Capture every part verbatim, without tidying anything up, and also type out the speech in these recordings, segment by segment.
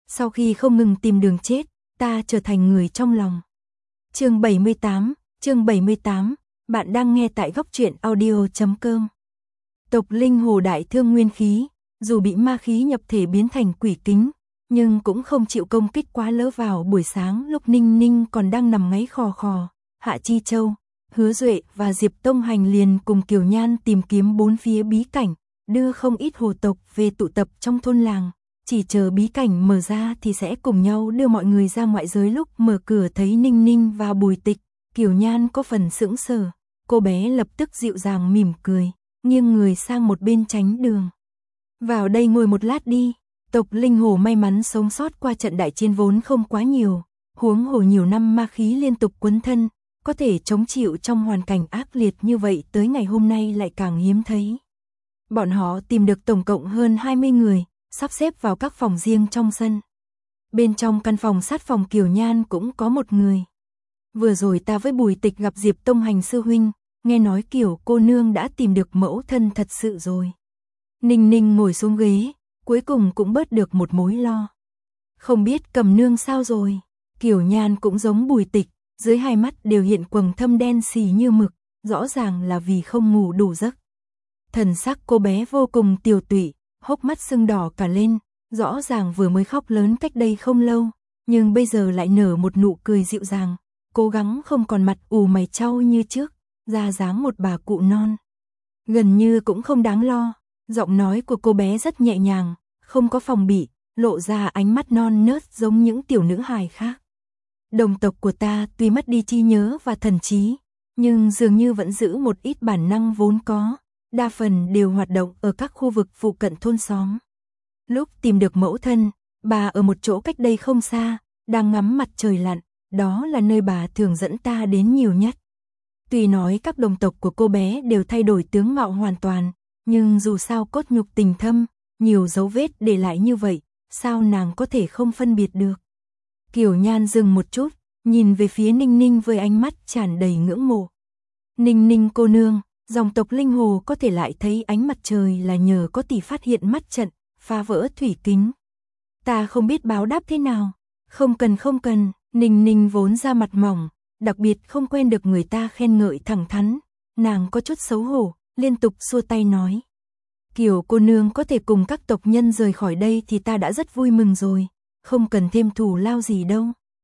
Sau khi không ngừng tìm đường chết, ta trở thành người trong lòng. Chương bảy mươi tám, chương bảy mươi tám, bạn đang nghe tại góc truyện audio chấm com. Tộc linh hồ đại thương nguyên khí, dù bị ma khí nhập thể biến thành quỷ kính, nhưng cũng không chịu công kích quá lỡ. Vào buổi sáng lúc Ninh Ninh còn đang nằm ngáy khò khò, Hạ Chi Châu, Hứa Duệ và Diệp Tông Hành liền cùng Kiều Nhan tìm kiếm bốn phía bí cảnh, đưa không ít hồ tộc về tụ tập trong thôn làng, chỉ chờ bí cảnh mở ra thì sẽ cùng nhau đưa mọi người ra ngoại giới. Lúc mở cửa thấy Ninh Ninh và Bùi Tịch, Kiều Nhan có phần sững sờ, cô bé lập tức dịu dàng mỉm cười, nghiêng người sang một bên tránh đường. Vào đây ngồi một lát đi. Tộc linh hồ may mắn sống sót qua trận đại chiến vốn không quá nhiều, huống hồ nhiều năm ma khí liên tục quấn thân, có thể chống chịu trong hoàn cảnh ác liệt như vậy tới ngày hôm nay lại càng hiếm thấy. Bọn họ tìm được tổng cộng hơn hai mươi người, sắp xếp vào các phòng riêng trong sân. Bên trong căn phòng sát phòng Kiều Nhan cũng có một người. Vừa rồi ta với Bùi Tịch gặp Diệp Tông Hành sư huynh, nghe nói Kiều cô nương đã tìm được mẫu thân thật sự rồi. Ninh Ninh ngồi xuống ghế, cuối cùng cũng bớt được một mối lo. Không biết Cầm nương sao rồi? Kiều Nhan cũng giống Bùi Tịch, dưới hai mắt đều hiện quầng thâm đen xì như mực, rõ ràng là vì không ngủ đủ giấc. Thần sắc cô bé vô cùng tiều tụy, hốc mắt sưng đỏ cả lên, rõ ràng vừa mới khóc lớn cách đây không lâu, nhưng bây giờ lại nở một nụ cười dịu dàng, cố gắng không còn mặt ù mày chau như trước, ra dáng một bà cụ non. Gần như cũng không đáng lo, giọng nói của cô bé rất nhẹ nhàng, không có phòng bị, lộ ra ánh mắt non nớt giống những tiểu nữ hài khác. Đồng tộc của ta tuy mất đi trí nhớ và thần trí, nhưng dường như vẫn giữ một ít bản năng vốn có, đa phần đều hoạt động ở các khu vực phụ cận thôn xóm. Lúc tìm được mẫu thân, bà ở một chỗ cách đây không xa, đang ngắm mặt trời lặn, đó là nơi bà thường dẫn ta đến nhiều nhất. Tuy nói các đồng tộc của cô bé đều thay đổi tướng mạo hoàn toàn, nhưng dù sao cốt nhục tình thâm, nhiều dấu vết để lại như vậy, sao nàng có thể không phân biệt được. Kiều Nhan dừng một chút, nhìn về phía Ninh Ninh với ánh mắt tràn đầy ngưỡng mộ. Ninh Ninh cô nương, dòng tộc linh hồ có thể lại thấy ánh mặt trời là nhờ có tỷ phát hiện mắt trận, phá vỡ thủy kính. Ta không biết báo đáp thế nào. Không cần không cần, Ninh Ninh vốn ra mặt mỏng, đặc biệt không quen được người ta khen ngợi thẳng thắn, nàng có chút xấu hổ, liên tục xua tay nói. Kiều cô nương có thể cùng các tộc nhân rời khỏi đây thì ta đã rất vui mừng rồi, không cần thêm thù lao gì đâu.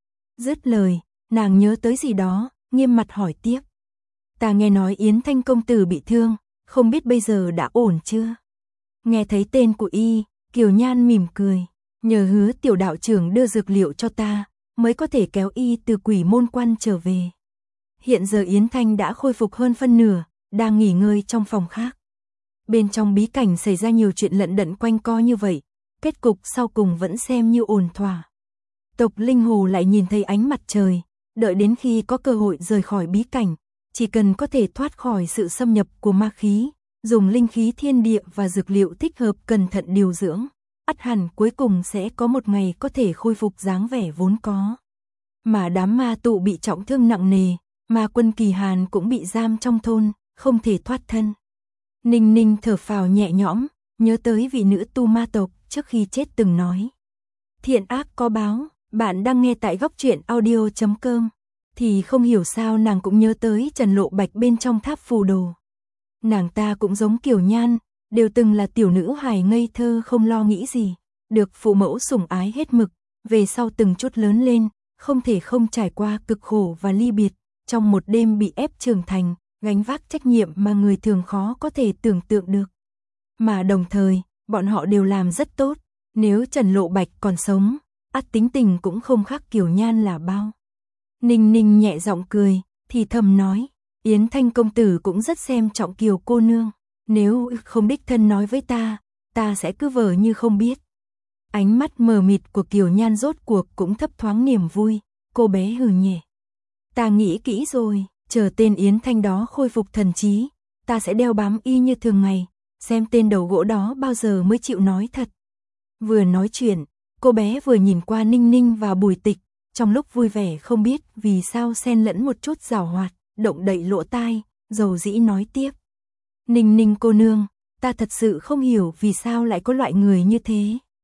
Dứt lời, nàng nhớ tới gì đó, nghiêm mặt hỏi tiếp. Ta nghe nói Yến Thanh công tử bị thương, không biết bây giờ đã ổn chưa? Nghe thấy tên của y, Kiều Nhan mỉm cười, nhờ Hứa tiểu đạo trưởng đưa dược liệu cho ta, mới có thể kéo y từ Quỷ Môn Quan trở về. Hiện giờ Yến Thanh đã khôi phục hơn phân nửa, đang nghỉ ngơi trong phòng khác. Bên trong bí cảnh xảy ra nhiều chuyện lận đận quanh co như vậy, kết cục sau cùng vẫn xem như ổn thỏa. Tộc linh hồ lại nhìn thấy ánh mặt trời, đợi đến khi có cơ hội rời khỏi bí cảnh, chỉ cần có thể thoát khỏi sự xâm nhập của ma khí, dùng linh khí thiên địa và dược liệu thích hợp cẩn thận điều dưỡng, ắt hẳn cuối cùng sẽ có một ngày có thể khôi phục dáng vẻ vốn có. Mà đám ma tụ bị trọng thương nặng nề, ma quân Kỳ Hàn cũng bị giam trong thôn, không thể thoát thân. Ninh Ninh thở phào nhẹ nhõm, nhớ tới vị nữ tu ma tộc trước khi chết từng nói. Thiện ác có báo, bạn đang nghe tại góc truyện audio chấm com. Thì không hiểu sao nàng cũng nhớ tới Trần Lộ Bạch bên trong tháp phù đồ. Nàng ta cũng giống Kiều Nhan, đều từng là tiểu nữ hài ngây thơ không lo nghĩ gì, được phụ mẫu sủng ái hết mực, về sau từng chút lớn lên, không thể không trải qua cực khổ và ly biệt, trong một đêm bị ép trưởng thành, gánh vác trách nhiệm mà người thường khó có thể tưởng tượng được. Mà đồng thời, bọn họ đều làm rất tốt, nếu Trần Lộ Bạch còn sống, ắt tính tình cũng không khác Kiều Nhan là bao. Ninh Ninh nhẹ giọng cười, thì thầm nói, Yến Thanh công tử cũng rất xem trọng Kiều cô nương, nếu không đích thân nói với ta, ta sẽ cứ vờ như không biết. Ánh mắt mờ mịt của Kiều Nhan rốt cuộc cũng thấp thoáng niềm vui, cô bé hừ nhẹ. Ta nghĩ kỹ rồi, chờ tên Yến Thanh đó khôi phục thần trí, ta sẽ đeo bám y như thường ngày, xem tên đầu gỗ đó bao giờ mới chịu nói thật. Vừa nói chuyện, cô bé vừa nhìn qua Ninh Ninh và Bùi Tịch, trong lúc vui vẻ không biết vì sao xen lẫn một chút giảo hoạt, động đậy lỗ tai, dầu dĩ nói tiếp. Ninh Ninh cô nương, ta thật sự không hiểu vì sao lại có loại người như thế.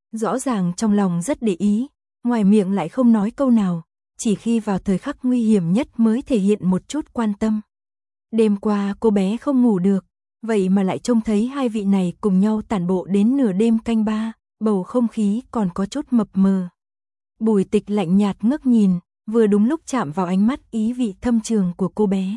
Rõ ràng trong lòng rất để ý, ngoài miệng lại không nói câu nào, chỉ khi vào thời khắc nguy hiểm nhất mới thể hiện một chút quan tâm. Đêm qua cô bé không ngủ được, vậy mà lại trông thấy hai vị này cùng nhau tản bộ đến nửa đêm canh ba, bầu không khí còn có chút mập mờ. Bùi Tịch lạnh nhạt ngước nhìn, vừa đúng lúc chạm vào ánh mắt ý vị thâm trường của cô bé.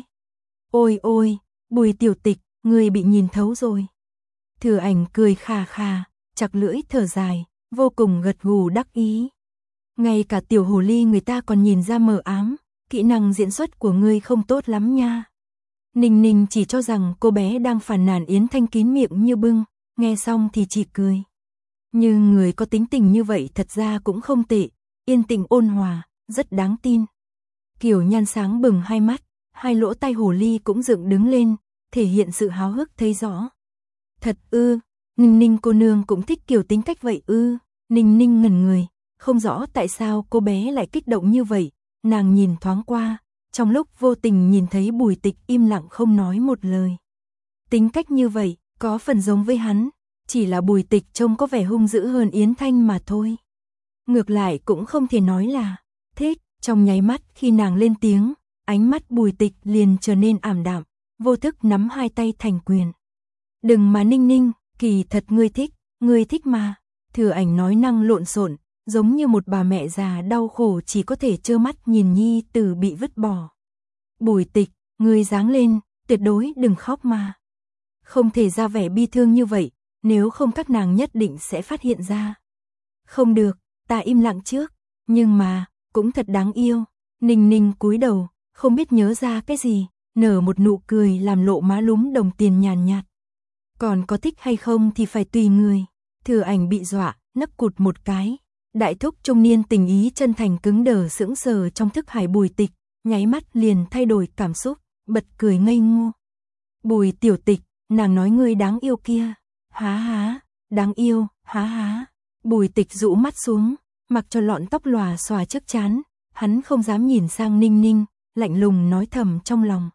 Ôi ôi, Bùi tiểu Tịch, người bị nhìn thấu rồi. Thừa Ảnh cười khà khà, chặt lưỡi thở dài, vô cùng gật gù đắc ý. Ngay cả tiểu hồ ly người ta còn nhìn ra mờ ám, kỹ năng diễn xuất của ngươi không tốt lắm nha. Ninh Ninh chỉ cho rằng cô bé đang phàn nàn Yến Thanh kín miệng như bưng, nghe xong thì chỉ cười. Nhưng người có tính tình như vậy thật ra cũng không tệ, yên tĩnh ôn hòa, rất đáng tin. Kiều Nhan sáng bừng hai mắt, hai lỗ tai hồ ly cũng dựng đứng lên, thể hiện sự háo hức thấy rõ. Thật ư, Ninh Ninh cô nương cũng thích kiểu tính cách vậy ư? Ninh Ninh ngẩn người, không rõ tại sao cô bé lại kích động như vậy, nàng nhìn thoáng qua, trong lúc vô tình nhìn thấy Bùi Tịch im lặng không nói một lời. Tính cách như vậy, có phần giống với hắn, chỉ là Bùi Tịch trông có vẻ hung dữ hơn Yến Thanh mà thôi. Ngược lại cũng không thể nói là thích, trong nháy mắt khi nàng lên tiếng, ánh mắt Bùi Tịch liền trở nên ảm đạm, vô thức nắm hai tay thành quyền. Đừng mà Ninh Ninh, kỳ thật ngươi thích, ngươi thích mà. Thừa Ảnh nói năng lộn xộn, giống như một bà mẹ già đau khổ chỉ có thể trơ mắt nhìn nhi tử bị vứt bỏ. Bùi Tịch, ngươi giáng lên, tuyệt đối đừng khóc mà. Không thể ra vẻ bi thương như vậy, nếu không các nàng nhất định sẽ phát hiện ra. Không được, ta im lặng trước, nhưng mà, cũng thật đáng yêu. Ninh Ninh cúi đầu, không biết nhớ ra cái gì, nở một nụ cười làm lộ má lúm đồng tiền nhàn nhạt. Còn có thích hay không thì phải tùy người. Thừa Ảnh bị dọa, nấc cụt một cái. Đại thúc trung niên tình ý chân thành cứng đờ sững sờ trong thức hải Bùi Tịch, nháy mắt liền thay đổi cảm xúc, bật cười ngây ngô. Bùi tiểu Tịch, nàng nói ngươi đáng yêu kia. Há há, đáng yêu, há há. Bùi Tịch rũ mắt xuống, mặc cho lọn tóc lòa xòa trước trán, hắn không dám nhìn sang Ninh Ninh, lạnh lùng nói thầm trong lòng.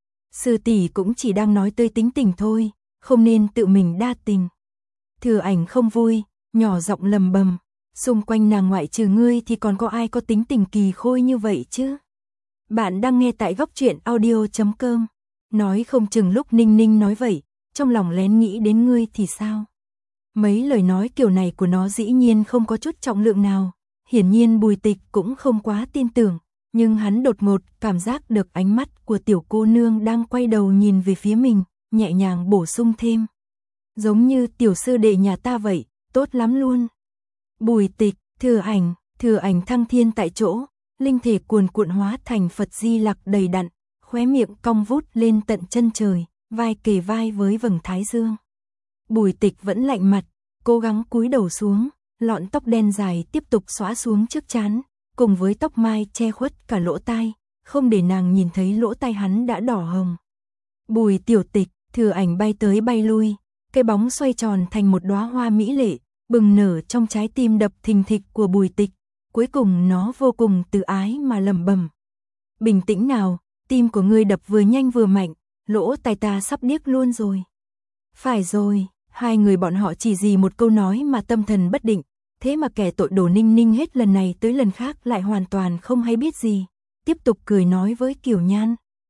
Sư tỷ cũng chỉ đang nói tươi tính tình thôi, không nên tự mình đa tình. Thừa Ảnh không vui, nhỏ giọng lầm bầm, xung quanh nàng ngoại trừ ngươi thì còn có ai có tính tình kỳ khôi như vậy chứ? Bạn đang nghe tại góc truyện audio chấm com. Nói không chừng lúc Ninh Ninh nói vậy, trong lòng lén nghĩ đến ngươi thì sao? Mấy lời nói kiểu này của nó dĩ nhiên không có chút trọng lượng nào, hiển nhiên Bùi Tịch cũng không quá tin tưởng, nhưng hắn đột ngột cảm giác được ánh mắt của tiểu cô nương đang quay đầu nhìn về phía mình, nhẹ nhàng bổ sung thêm. Giống như tiểu sư đệ nhà ta vậy, tốt lắm luôn. Bùi Tịch, Thừa Ảnh, Thừa Ảnh thăng thiên tại chỗ, linh thể cuồn cuộn hóa thành Phật Di Lặc đầy đặn, khóe miệng cong vút lên tận chân trời, vai kề vai với vầng thái dương. Bùi Tịch vẫn lạnh mặt, cố gắng cúi đầu xuống, lọn tóc đen dài tiếp tục xõa xuống trước trán, cùng với tóc mai che khuất cả lỗ tai, không để nàng nhìn thấy lỗ tai hắn đã đỏ hồng. Bùi tiểu Tịch, Thừa Ảnh bay tới bay lui, cái bóng xoay tròn thành một đóa hoa mỹ lệ, bừng nở trong trái tim đập thình thịch của Bùi Tịch, cuối cùng nó vô cùng tự ái mà lẩm bẩm. Bình tĩnh nào, tim của ngươi đập vừa nhanh vừa mạnh, lỗ tai ta sắp điếc luôn rồi. Phải rồi, hai người bọn họ chỉ gì một câu nói mà tâm thần bất định, thế mà kẻ tội đồ Ninh Ninh hết lần này tới lần khác lại hoàn toàn không hay biết gì, tiếp tục cười nói với Kiều Nhan.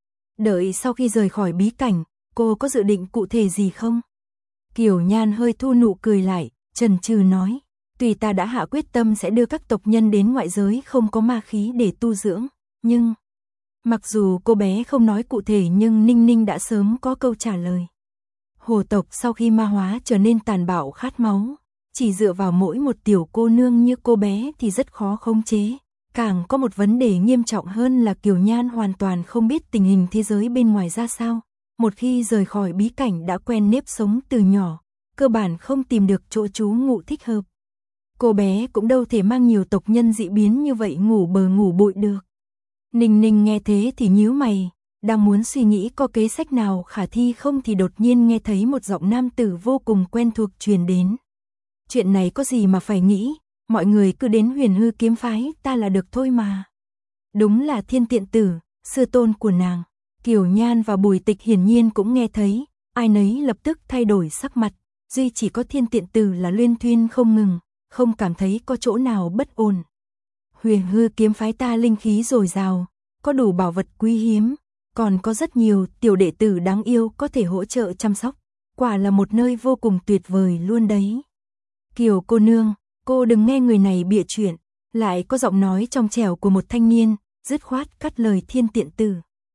Đợi sau khi rời khỏi bí cảnh, cô có dự định cụ thể gì không? Kiều Nhan hơi thu nụ cười lại, chần chừ nói, tuy ta đã hạ quyết tâm sẽ đưa các tộc nhân đến ngoại giới không có ma khí để tu dưỡng, nhưng... Mặc dù cô bé không nói cụ thể nhưng Ninh Ninh đã sớm có câu trả lời. Hồ tộc sau khi ma hóa trở nên tàn bạo khát máu, chỉ dựa vào mỗi một tiểu cô nương như cô bé thì rất khó khống chế. Càng có một vấn đề nghiêm trọng hơn là Kiều Nhan hoàn toàn không biết tình hình thế giới bên ngoài ra sao. Một khi rời khỏi bí cảnh đã quen nếp sống từ nhỏ, cơ bản không tìm được chỗ trú ngụ thích hợp. Cô bé cũng đâu thể mang nhiều tộc nhân dị biến như vậy ngủ bờ ngủ bụi được. Ninh Ninh nghe thế thì nhíu mày, đang muốn suy nghĩ có kế sách nào khả thi không thì đột nhiên nghe thấy một giọng nam tử vô cùng quen thuộc truyền đến. Chuyện này có gì mà phải nghĩ, mọi người cứ đến Huyền Hư kiếm phái ta là được thôi mà. Đúng là Thiên Tiện Tử, sư tôn của nàng. Kiều Nhan và Bùi Tịch hiển nhiên cũng nghe thấy, ai nấy lập tức thay đổi sắc mặt, duy chỉ có Thiên Tiện Tử là luyên thuyên không ngừng, không cảm thấy có chỗ nào bất ổn. Huyền Hư kiếm phái ta linh khí dồi dào, có đủ bảo vật quý hiếm, còn có rất nhiều tiểu đệ tử đáng yêu có thể hỗ trợ chăm sóc, quả là một nơi vô cùng tuyệt vời luôn đấy. Kiều cô nương, cô đừng nghe người này bịa chuyện, lại có giọng nói trong trẻo của một thanh niên, dứt khoát cắt lời Thiên Tiện Tử.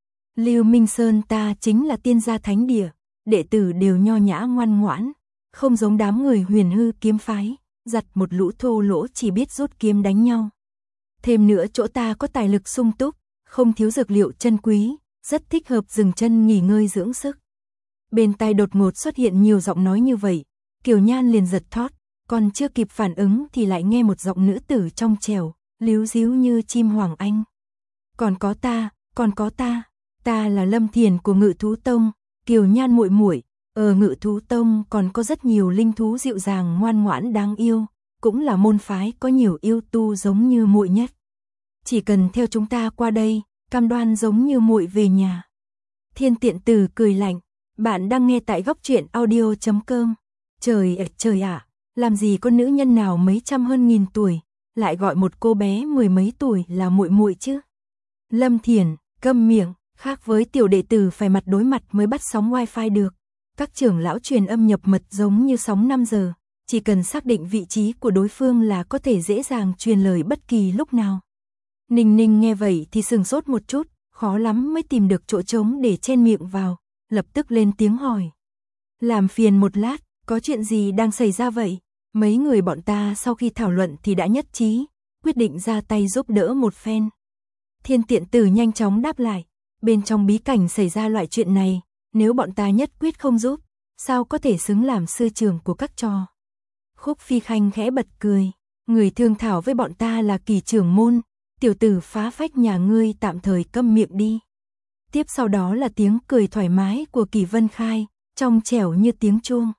Lưu Minh Sơn ta chính là tiên gia thánh địa, đệ tử đều nho nhã ngoan ngoãn, không giống đám người Huyền Hư kiếm phái, giặt một lũ thô lỗ chỉ biết rút kiếm đánh nhau. Thêm nữa chỗ ta có tài lực sung túc, không thiếu dược liệu chân quý, rất thích hợp dừng chân nghỉ ngơi dưỡng sức. Bên tai đột ngột xuất hiện nhiều giọng nói như vậy, Kiều Nhan liền giật thót, còn chưa kịp phản ứng thì lại nghe một giọng nữ tử trong trẻo, líu díu như chim hoàng anh. Còn có ta, còn có ta, ta là Lâm Thiền của Ngự Thú Tông, Kiều Nhan muội muội, ở Ngự Thú Tông còn có rất nhiều linh thú dịu dàng ngoan ngoãn đáng yêu, cũng là môn phái có nhiều yêu tu giống như muội nhất. Chỉ cần theo chúng ta qua đây, cam đoan giống như muội về nhà. Thiên Tiện Tử cười lạnh, bạn đang nghe tại góc truyện audio chấm com. Trời ạ, trời ạ, làm gì có nữ nhân nào mấy trăm hơn nghìn tuổi, lại gọi một cô bé mười mấy tuổi là muội muội chứ? Lâm Thiền, câm miệng, khác với tiểu đệ tử phải mặt đối mặt mới bắt sóng wifi được. Các trưởng lão truyền âm nhập mật giống như sóng năm giờ, chỉ cần xác định vị trí của đối phương là có thể dễ dàng truyền lời bất kỳ lúc nào. Ninh Ninh nghe vậy thì sừng sốt một chút, khó lắm mới tìm được chỗ trống để chen miệng vào, lập tức lên tiếng hỏi. Làm phiền một lát, có chuyện gì đang xảy ra vậy? Mấy người bọn ta sau khi thảo luận thì đã nhất trí, quyết định ra tay giúp đỡ một phen. Thiên Tiện Tử nhanh chóng đáp lại, bên trong bí cảnh xảy ra loại chuyện này, nếu bọn ta nhất quyết không giúp, sao có thể xứng làm sư trưởng của các trò. Khúc Phi Khanh khẽ bật cười, người thương thảo với bọn ta là Kỳ trưởng môn, tiểu tử phá phách nhà ngươi tạm thời câm miệng đi. Tiếp sau đó là tiếng cười thoải mái của Kỳ Vân Khai, trong trẻo như tiếng chuông.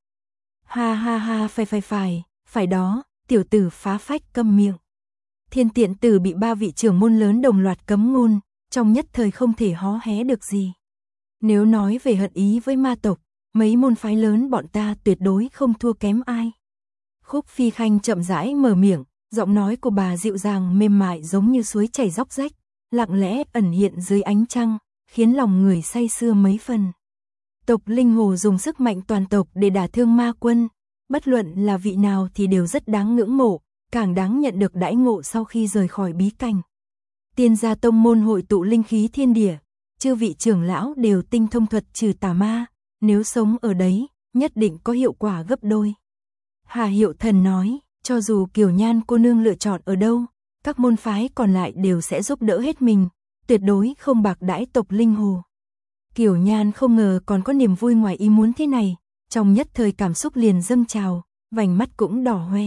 Ha ha ha, phải phải phải, phải đó, tiểu tử phá phách câm miệng. Thiên Tiện Tử bị ba vị trưởng môn lớn đồng loạt cấm ngôn, trong nhất thời không thể hó hé được gì. Nếu nói về hận ý với ma tộc, mấy môn phái lớn bọn ta tuyệt đối không thua kém ai. Khúc Phi Khanh chậm rãi mở miệng, giọng nói của bà dịu dàng mềm mại giống như suối chảy róc rách, lặng lẽ ẩn hiện dưới ánh trăng, khiến lòng người say sưa mấy phần. Tộc Linh Hồ dùng sức mạnh toàn tộc để đả thương ma quân, bất luận là vị nào thì đều rất đáng ngưỡng mộ, càng đáng nhận được đãi ngộ sau khi rời khỏi bí cảnh. Tiên gia tông môn hội tụ linh khí thiên địa, chư vị trưởng lão đều tinh thông thuật trừ tà ma, nếu sống ở đấy, nhất định có hiệu quả gấp đôi. Hà Hiệu Thần nói, cho dù Kiều Nhan cô nương lựa chọn ở đâu, các môn phái còn lại đều sẽ giúp đỡ hết mình, tuyệt đối không bạc đãi tộc Linh Hồ. Kiều Nhan không ngờ còn có niềm vui ngoài ý muốn thế này, trong nhất thời cảm xúc liền dâng trào, vành mắt cũng đỏ hoe.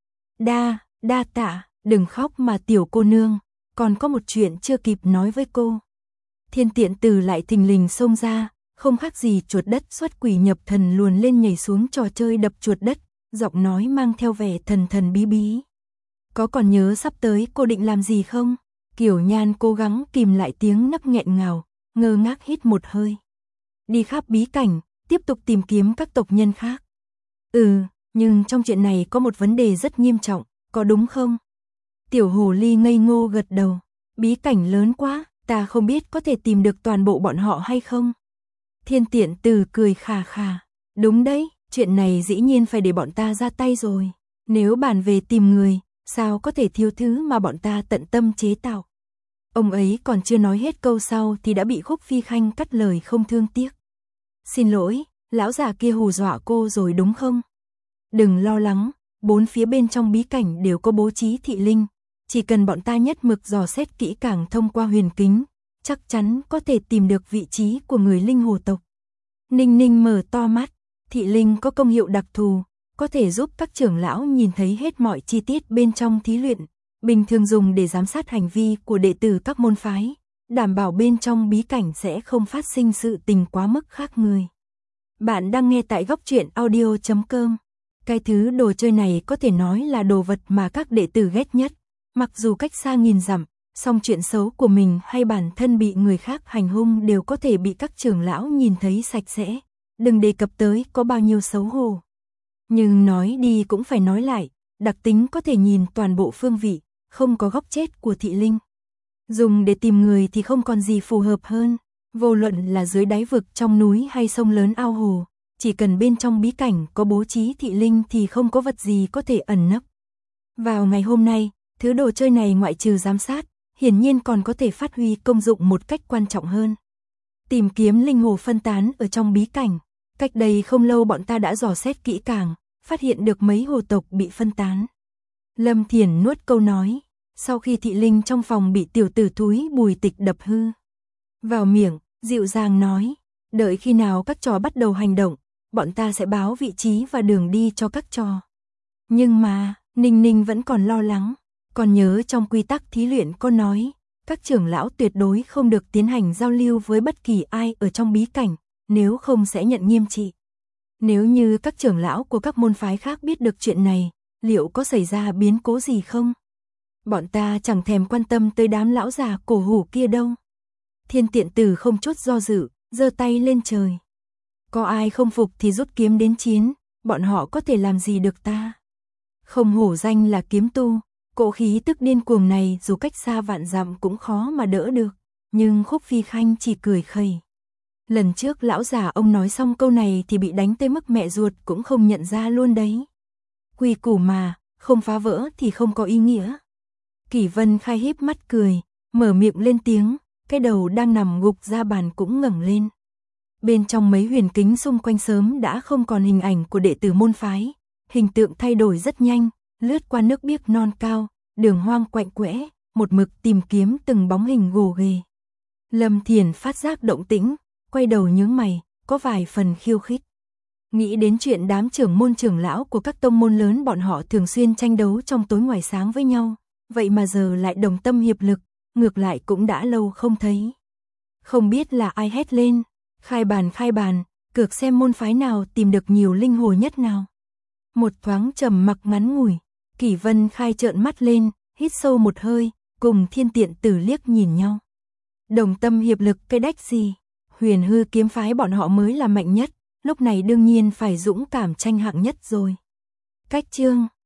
Đa, đa tạ, đừng khóc mà tiểu cô nương, còn có một chuyện chưa kịp nói với cô. Thiên Tiện Tử lại thình lình xông ra, không khác gì chuột đất xuất quỷ nhập thần luồn lên nhảy xuống trò chơi đập chuột đất, giọng nói mang theo vẻ thần thần bí bí. Có còn nhớ sắp tới cô định làm gì không? Kiều Nhan cố gắng kìm lại tiếng nấc nghẹn ngào, ngơ ngác hít một hơi. Đi khắp bí cảnh, tiếp tục tìm kiếm các tộc nhân khác. Ừ, nhưng trong chuyện này có một vấn đề rất nghiêm trọng, có đúng không? Tiểu hồ ly ngây ngô gật đầu. Bí cảnh lớn quá, ta không biết có thể tìm được toàn bộ bọn họ hay không? Thiên Tiện Tử cười khà khà. Đúng đấy, chuyện này dĩ nhiên phải để bọn ta ra tay rồi. Nếu bàn về tìm người, sao có thể thiếu thứ mà bọn ta tận tâm chế tạo. Ông ấy còn chưa nói hết câu sau thì đã bị Khúc Phi Khanh cắt lời không thương tiếc. Xin lỗi, lão già kia hù dọa cô rồi đúng không? Đừng lo lắng, bốn phía bên trong bí cảnh đều có bố trí thị linh. Chỉ cần bọn ta nhất mực dò xét kỹ càng thông qua huyền kính, chắc chắn có thể tìm được vị trí của người linh hồ tộc. Ninh Ninh mở to mắt, thị linh có công hiệu đặc thù, có thể giúp các trưởng lão nhìn thấy hết mọi chi tiết bên trong thí luyện, bình thường dùng để giám sát hành vi của đệ tử các môn phái, đảm bảo bên trong bí cảnh sẽ không phát sinh sự tình quá mức khác người. Bạn đang nghe tại góc truyện audio chấm com. Cái thứ đồ chơi này có thể nói là đồ vật mà các đệ tử ghét nhất. Mặc dù cách xa nghìn dặm, song chuyện xấu của mình hay bản thân bị người khác hành hung đều có thể bị các trưởng lão nhìn thấy sạch sẽ. Đừng đề cập tới có bao nhiêu xấu hổ. Nhưng nói đi cũng phải nói lại, đặc tính có thể nhìn toàn bộ phương vị, không có góc chết của thị linh. Dùng để tìm người thì không còn gì phù hợp hơn, vô luận là dưới đáy vực trong núi hay sông lớn ao hồ, chỉ cần bên trong bí cảnh có bố trí thị linh thì không có vật gì có thể ẩn nấp. Vào ngày hôm nay, thứ đồ chơi này ngoại trừ giám sát, hiển nhiên còn có thể phát huy công dụng một cách quan trọng hơn. Tìm kiếm linh hồ phân tán ở trong bí cảnh, cách đây không lâu bọn ta đã dò xét kỹ càng, phát hiện được mấy hồ tộc bị phân tán. Lâm Thiển nuốt câu nói, sau khi thị linh trong phòng bị tiểu tử thúi Bùi Tịch đập hư vào miệng, dịu dàng nói, đợi khi nào các trò bắt đầu hành động, bọn ta sẽ báo vị trí và đường đi cho các trò. Nhưng mà, Ninh Ninh vẫn còn lo lắng, còn nhớ trong quy tắc thí luyện có nói, các trưởng lão tuyệt đối không được tiến hành giao lưu với bất kỳ ai ở trong bí cảnh, nếu không sẽ nhận nghiêm trị. Nếu như các trưởng lão của các môn phái khác biết được chuyện này, liệu có xảy ra biến cố gì không? Bọn ta chẳng thèm quan tâm tới đám lão già cổ hủ kia đâu. Thiên Tiện Tử không chút do dự, giơ tay lên trời. Có ai không phục thì rút kiếm đến chiến, bọn họ có thể làm gì được ta? Không hổ danh là kiếm tu, cỗ khí tức điên cuồng này dù cách xa vạn dặm cũng khó mà đỡ được, nhưng Khúc Phi Khanh chỉ cười khẩy. Lần trước lão già ông nói xong câu này thì bị đánh tới mức mẹ ruột cũng không nhận ra luôn đấy. Quy củ mà, không phá vỡ thì không có ý nghĩa. Kỷ Vân Khai híp mắt cười, mở miệng lên tiếng, cái đầu đang nằm gục ra bàn cũng ngẩng lên. Bên trong mấy huyền kính xung quanh sớm đã không còn hình ảnh của đệ tử môn phái, hình tượng thay đổi rất nhanh, lướt qua nước biếc non cao, đường hoang quạnh quẽ, một mực tìm kiếm từng bóng hình gồ ghề. Lâm Thiển phát giác động tĩnh, quay đầu nhướng mày, có vài phần khiêu khích. Nghĩ đến chuyện đám trưởng môn trưởng lão của các tông môn lớn bọn họ thường xuyên tranh đấu trong tối ngoài sáng với nhau, vậy mà giờ lại đồng tâm hiệp lực, ngược lại cũng đã lâu không thấy. Không biết là ai hét lên, khai bàn khai bàn, cược xem môn phái nào tìm được nhiều linh hồ nhất nào. Một thoáng trầm mặc ngắn ngủi, Kỷ Vân Khai trợn mắt lên, hít sâu một hơi, cùng Thiên Tiện Tử liếc nhìn nhau. Đồng tâm hiệp lực cái đách gì, Huyền Hư kiếm phái bọn họ mới là mạnh nhất, lúc này đương nhiên phải dũng cảm tranh hạng nhất rồi. Cách chương